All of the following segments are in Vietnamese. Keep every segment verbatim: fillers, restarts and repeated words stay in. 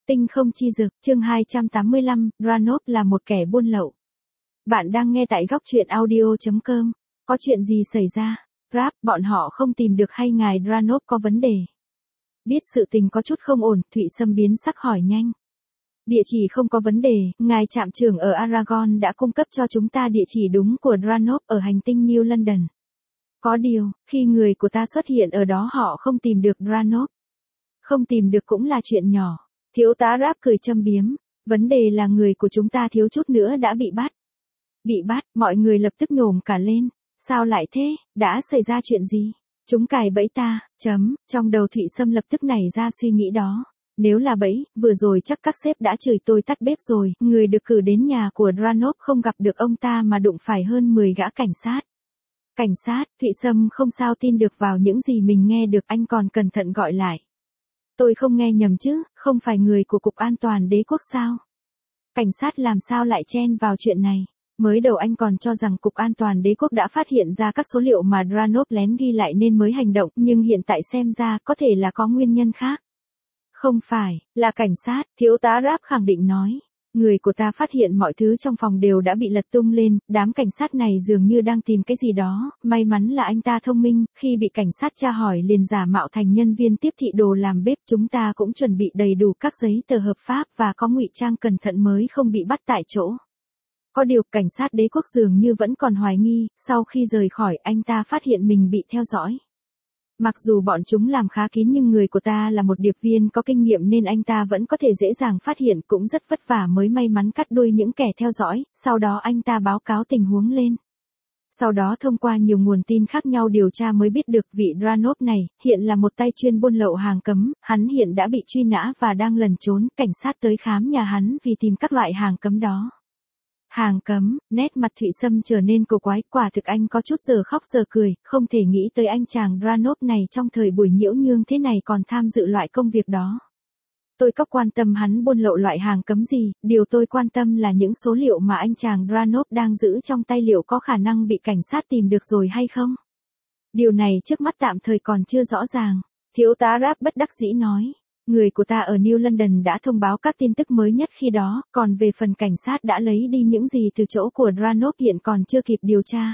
Tinh không chi dực, chương hai trăm tám mươi lăm, Dranovs là một kẻ buôn lậu. Bạn đang nghe tại góc truyện audio chấm com. Có chuyện gì xảy ra? Rap, bọn họ không tìm được hay ngài Dranovs có vấn đề? Biết sự tình có chút không ổn, Thụy Sâm biến sắc hỏi nhanh. Địa chỉ không có vấn đề, ngài trạm trưởng ở Aragon đã cung cấp cho chúng ta địa chỉ đúng của Dranovs ở hành tinh New London. Có điều, khi người của ta xuất hiện ở đó họ không tìm được Dranovs. Không tìm được cũng là chuyện nhỏ. Thiếu tá Rap cười châm biếm. Vấn đề là người của chúng ta thiếu chút nữa đã bị bắt. Bị bắt, mọi người lập tức nhổm cả lên. Sao lại thế, đã xảy ra chuyện gì? Chúng cài bẫy ta, chấm, trong đầu Thụy Sâm lập tức nảy ra suy nghĩ đó. Nếu là bẫy, vừa rồi chắc các sếp đã chửi tôi tắt bếp rồi. Người được cử đến nhà của Dranovs không gặp được ông ta mà đụng phải hơn mười gã cảnh sát. Cảnh sát, Thụy Sâm không sao tin được vào những gì mình nghe được, anh còn cẩn thận gọi lại. Tôi không nghe nhầm chứ, không phải người của Cục An toàn Đế quốc sao? Cảnh sát làm sao lại chen vào chuyện này? Mới đầu anh còn cho rằng Cục An toàn Đế quốc đã phát hiện ra các số liệu mà Dranovs lén ghi lại nên mới hành động, nhưng hiện tại xem ra có thể là có nguyên nhân khác. Không phải, là cảnh sát, thiếu tá Rap khẳng định nói. Người của ta phát hiện mọi thứ trong phòng đều đã bị lật tung lên, đám cảnh sát này dường như đang tìm cái gì đó, may mắn là anh ta thông minh, khi bị cảnh sát tra hỏi liền giả mạo thành nhân viên tiếp thị đồ làm bếp, chúng ta cũng chuẩn bị đầy đủ các giấy tờ hợp pháp và có ngụy trang cẩn thận mới không bị bắt tại chỗ. Có điều, cảnh sát Đế quốc dường như vẫn còn hoài nghi, sau khi rời khỏi anh ta phát hiện mình bị theo dõi. Mặc dù bọn chúng làm khá kín nhưng người của ta là một điệp viên có kinh nghiệm nên anh ta vẫn có thể dễ dàng phát hiện, cũng rất vất vả mới may mắn cắt đuôi những kẻ theo dõi, sau đó anh ta báo cáo tình huống lên. Sau đó thông qua nhiều nguồn tin khác nhau điều tra mới biết được vị Dranovs này, hiện là một tay chuyên buôn lậu hàng cấm, hắn hiện đã bị truy nã và đang lẩn trốn, cảnh sát tới khám nhà hắn vì tìm các loại hàng cấm đó. Hàng cấm, nét mặt Thụy Sâm trở nên cổ quái, quả thực anh có chút giờ khóc giờ cười, không thể nghĩ tới anh chàng Dranovs này trong thời buổi nhiễu nhương thế này còn tham dự loại công việc đó. Tôi có quan tâm hắn buôn lậu loại hàng cấm gì, điều tôi quan tâm là những số liệu mà anh chàng Dranovs đang giữ trong tay liệu có khả năng bị cảnh sát tìm được rồi hay không? Điều này trước mắt tạm thời còn chưa rõ ràng, thiếu tá Rap bất đắc dĩ nói. Người của ta ở New London đã thông báo các tin tức mới nhất khi đó, còn về phần cảnh sát đã lấy đi những gì từ chỗ của Dranovs hiện còn chưa kịp điều tra.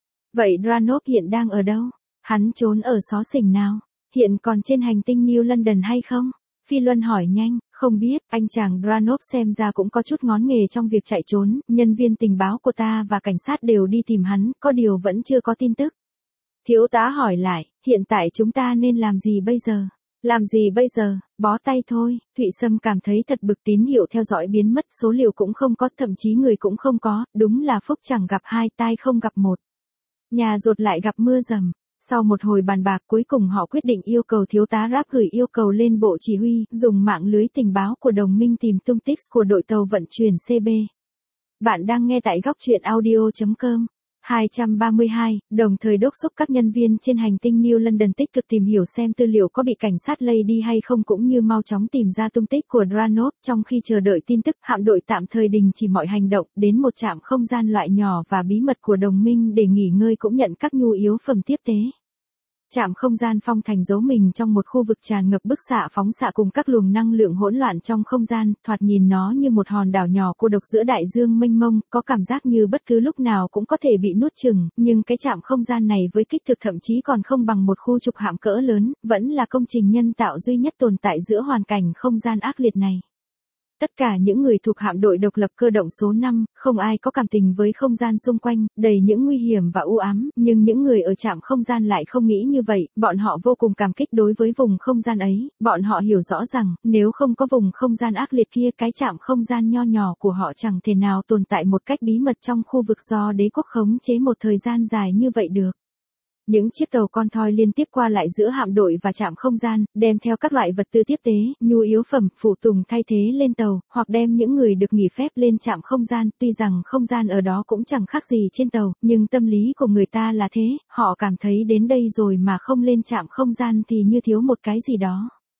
Vậy Dranovs hiện đang ở đâu? Hắn trốn ở xó xỉnh nào? Hiện còn trên hành tinh New London hay không? Phi Luân hỏi nhanh, không biết, anh chàng Dranovs xem ra cũng có chút ngón nghề trong việc chạy trốn, nhân viên tình báo của ta và cảnh sát đều đi tìm hắn, có điều vẫn chưa có tin tức. Thiếu tá hỏi lại, hiện tại chúng ta nên làm gì bây giờ? Làm gì bây giờ, bó tay thôi, Thụy Sâm cảm thấy thật bực, tín hiệu theo dõi biến mất, số liệu cũng không có, thậm chí người cũng không có, đúng là phúc chẳng gặp hai, tai không gặp một. Nhà rột lại gặp mưa dầm. Sau một hồi bàn bạc cuối cùng họ quyết định yêu cầu thiếu tá Rap gửi yêu cầu lên bộ chỉ huy, dùng mạng lưới tình báo của đồng minh tìm tung tích của đội tàu vận chuyển xê bê. Bạn đang nghe tại góc truyện audio chấm com. hai trăm ba mươi hai, đồng thời đốc thúc các nhân viên trên hành tinh New London tích cực tìm hiểu xem tư liệu có bị cảnh sát lây đi hay không cũng như mau chóng tìm ra tung tích của Dranovs. Trong khi chờ đợi tin tức, hạm đội tạm thời đình chỉ mọi hành động, đến một trạm không gian loại nhỏ và bí mật của đồng minh để nghỉ ngơi cũng nhận các nhu yếu phẩm tiếp tế. Trạm không gian Phong Thành giấu mình trong một khu vực tràn ngập bức xạ phóng xạ cùng các luồng năng lượng hỗn loạn trong không gian, thoạt nhìn nó như một hòn đảo nhỏ cô độc giữa đại dương mênh mông, có cảm giác như bất cứ lúc nào cũng có thể bị nuốt chửng, nhưng cái trạm không gian này với kích thước thậm chí còn không bằng một khu trục hạm cỡ lớn, vẫn là công trình nhân tạo duy nhất tồn tại giữa hoàn cảnh không gian ác liệt này. Tất cả những người thuộc hạm đội độc lập cơ động số năm, không ai có cảm tình với không gian xung quanh, đầy những nguy hiểm và u ám, nhưng những người ở trạm không gian lại không nghĩ như vậy, bọn họ vô cùng cảm kích đối với vùng không gian ấy, bọn họ hiểu rõ rằng, nếu không có vùng không gian ác liệt kia, cái trạm không gian nho nhỏ của họ chẳng thể nào tồn tại một cách bí mật trong khu vực do đế quốc khống chế một thời gian dài như vậy được. Những chiếc tàu con thoi liên tiếp qua lại giữa hạm đội và trạm không gian, đem theo các loại vật tư tiếp tế, nhu yếu phẩm, phụ tùng thay thế lên tàu, hoặc đem những người được nghỉ phép lên trạm không gian. Tuy rằng không gian ở đó cũng chẳng khác gì trên tàu, nhưng tâm lý của người ta là thế, họ cảm thấy đến đây rồi mà không lên trạm không gian thì như thiếu một cái gì đó.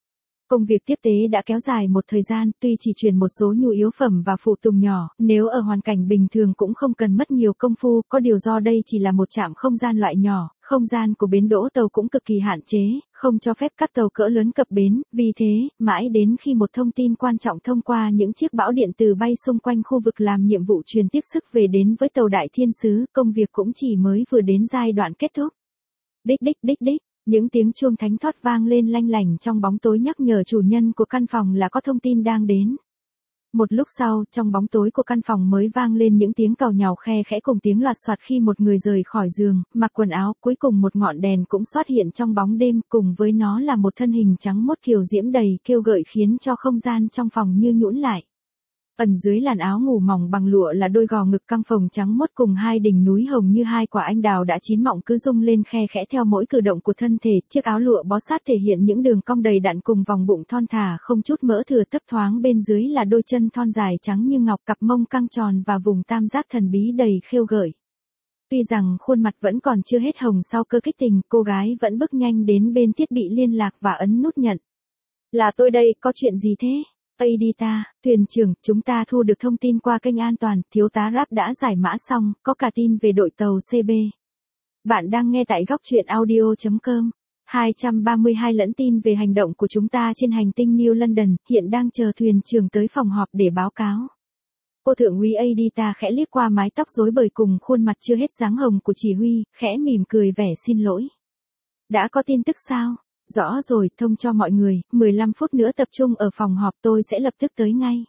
Công việc tiếp tế đã kéo dài một thời gian, tuy chỉ chuyển một số nhu yếu phẩm và phụ tùng nhỏ, nếu ở hoàn cảnh bình thường cũng không cần mất nhiều công phu, có điều do đây chỉ là một trạm không gian loại nhỏ, không gian của bến đỗ tàu cũng cực kỳ hạn chế, không cho phép các tàu cỡ lớn cập bến, vì thế, mãi đến khi một thông tin quan trọng thông qua những chiếc bão điện từ bay xung quanh khu vực làm nhiệm vụ truyền tiếp sức về đến với tàu Đại Thiên Sứ, công việc cũng chỉ mới vừa đến giai đoạn kết thúc. Đích đích đích đích. Những tiếng chuông thánh thót vang lên lanh lảnh trong bóng tối nhắc nhở chủ nhân của căn phòng là có thông tin đang đến. Một lúc sau, trong bóng tối của căn phòng mới vang lên những tiếng càu nhàu khe khẽ cùng tiếng loạt soạt khi một người rời khỏi giường, mặc quần áo, cuối cùng một ngọn đèn cũng xuất hiện trong bóng đêm, cùng với nó là một thân hình trắng mốt kiều diễm đầy kêu gợi khiến cho không gian trong phòng như nhũn lại. Ẩn dưới làn áo ngủ mỏng bằng lụa là đôi gò ngực căng phồng trắng mốt cùng hai đỉnh núi hồng như hai quả anh đào đã chín mọng cứ rung lên khe khẽ theo mỗi cử động của thân thể. Chiếc áo lụa bó sát thể hiện những đường cong đầy đặn cùng vòng bụng thon thả không chút mỡ thừa thấp thoáng, bên dưới là đôi chân thon dài trắng như ngọc, cặp mông căng tròn và vùng tam giác thần bí đầy khêu gợi. Tuy rằng khuôn mặt vẫn còn chưa hết hồng sau cơn kích tình, cô gái vẫn bước nhanh đến bên thiết bị liên lạc và ấn nút nhận. Là tôi đây, có chuyện gì thế? Adita, thuyền trưởng, chúng ta thu được thông tin qua kênh an toàn, thiếu tá Rap đã giải mã xong, có cả tin về đội tàu xê bê. Bạn đang nghe tại góc truyện audio chấm com. hai trăm ba mươi hai lẫn tin về hành động của chúng ta trên hành tinh New London, hiện đang chờ thuyền trưởng tới phòng họp để báo cáo. Cô thượng úy Adita khẽ liếc qua mái tóc rối bời cùng khuôn mặt chưa hết dáng hồng của chỉ huy, khẽ mỉm cười vẻ xin lỗi. Đã có tin tức sao? Rõ rồi, thông cho mọi người, mười lăm phút nữa tập trung ở phòng họp, tôi sẽ lập tức tới ngay.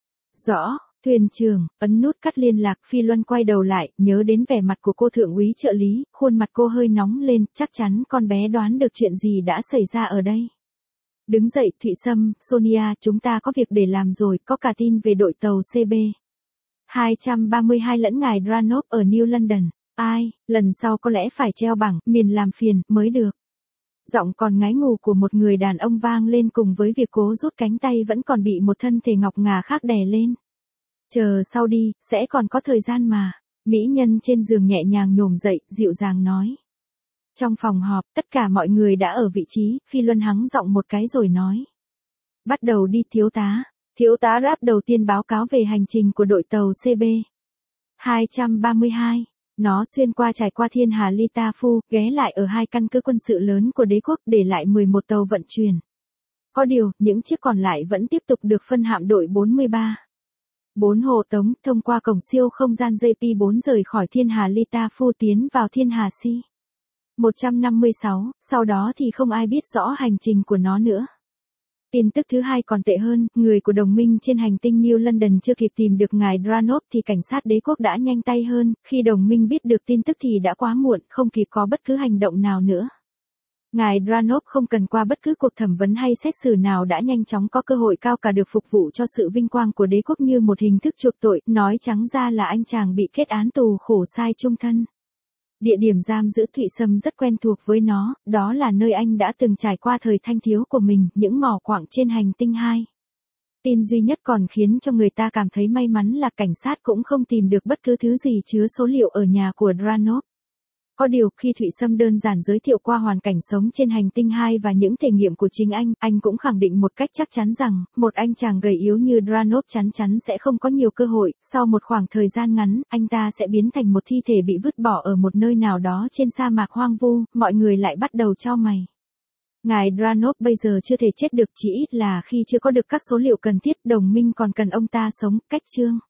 Rõ, thuyền trưởng, ấn nút cắt liên lạc. Phi Luân quay đầu lại, nhớ đến vẻ mặt của cô thượng úy trợ lý, khuôn mặt cô hơi nóng lên, chắc chắn con bé đoán được chuyện gì đã xảy ra ở đây. Đứng dậy, Thụy Sâm, Sonia, chúng ta có việc để làm rồi, có cả tin về đội tàu xê bê. hai trăm ba mươi hai lẫn ngài Dranov ở New London. Ai, lần sau có lẽ phải treo bảng, miền làm phiền, mới được. Giọng còn ngái ngủ của một người đàn ông vang lên cùng với việc cố rút cánh tay vẫn còn bị một thân thể ngọc ngà khác đè lên. Chờ sau đi, sẽ còn có thời gian mà. Mỹ nhân trên giường nhẹ nhàng nhổm dậy, dịu dàng nói. Trong phòng họp, tất cả mọi người đã ở vị trí, Phi Luân hắng giọng một cái rồi nói. Bắt đầu đi thiếu tá. Thiếu tá Rap đầu tiên báo cáo về hành trình của đội tàu xê bê. hai trăm ba mươi hai. Nó xuyên qua trải qua Thiên Hà Lita Phu, ghé lại ở hai căn cứ quân sự lớn của đế quốc, để lại mười một tàu vận chuyển. Có điều, những chiếc còn lại vẫn tiếp tục được phân hạm đội bốn mươi ba. bốn hộ tống, thông qua cổng siêu không gian J P bốn rời khỏi Thiên Hà Lita Phu tiến vào Thiên Hà Si. một trăm năm mươi sáu, sau đó thì không ai biết rõ hành trình của nó nữa. Tin tức thứ hai còn tệ hơn, người của đồng minh trên hành tinh New London chưa kịp tìm được ngài Dranov thì cảnh sát đế quốc đã nhanh tay hơn, khi đồng minh biết được tin tức thì đã quá muộn, không kịp có bất cứ hành động nào nữa. Ngài Dranov không cần qua bất cứ cuộc thẩm vấn hay xét xử nào đã nhanh chóng có cơ hội cao cả được phục vụ cho sự vinh quang của đế quốc như một hình thức chuộc tội, nói trắng ra là anh chàng bị kết án tù khổ sai chung thân. Địa điểm giam giữ Thụy Sâm rất quen thuộc với nó, đó là nơi anh đã từng trải qua thời thanh thiếu của mình, những mỏ quặng trên hành tinh hai. Tin duy nhất còn khiến cho người ta cảm thấy may mắn là cảnh sát cũng không tìm được bất cứ thứ gì chứa số liệu ở nhà của Dranov. Có điều, khi Thụy Sâm đơn giản giới thiệu qua hoàn cảnh sống trên hành tinh hai và những thể nghiệm của chính anh, anh cũng khẳng định một cách chắc chắn rằng, một anh chàng gầy yếu như Dranov chắn chắn sẽ không có nhiều cơ hội, sau một khoảng thời gian ngắn, anh ta sẽ biến thành một thi thể bị vứt bỏ ở một nơi nào đó trên sa mạc hoang vu, mọi người lại bắt đầu chau mày. Ngài Dranov bây giờ chưa thể chết được, chỉ ít là khi chưa có được các số liệu cần thiết, đồng minh còn cần ông ta sống, cách chương.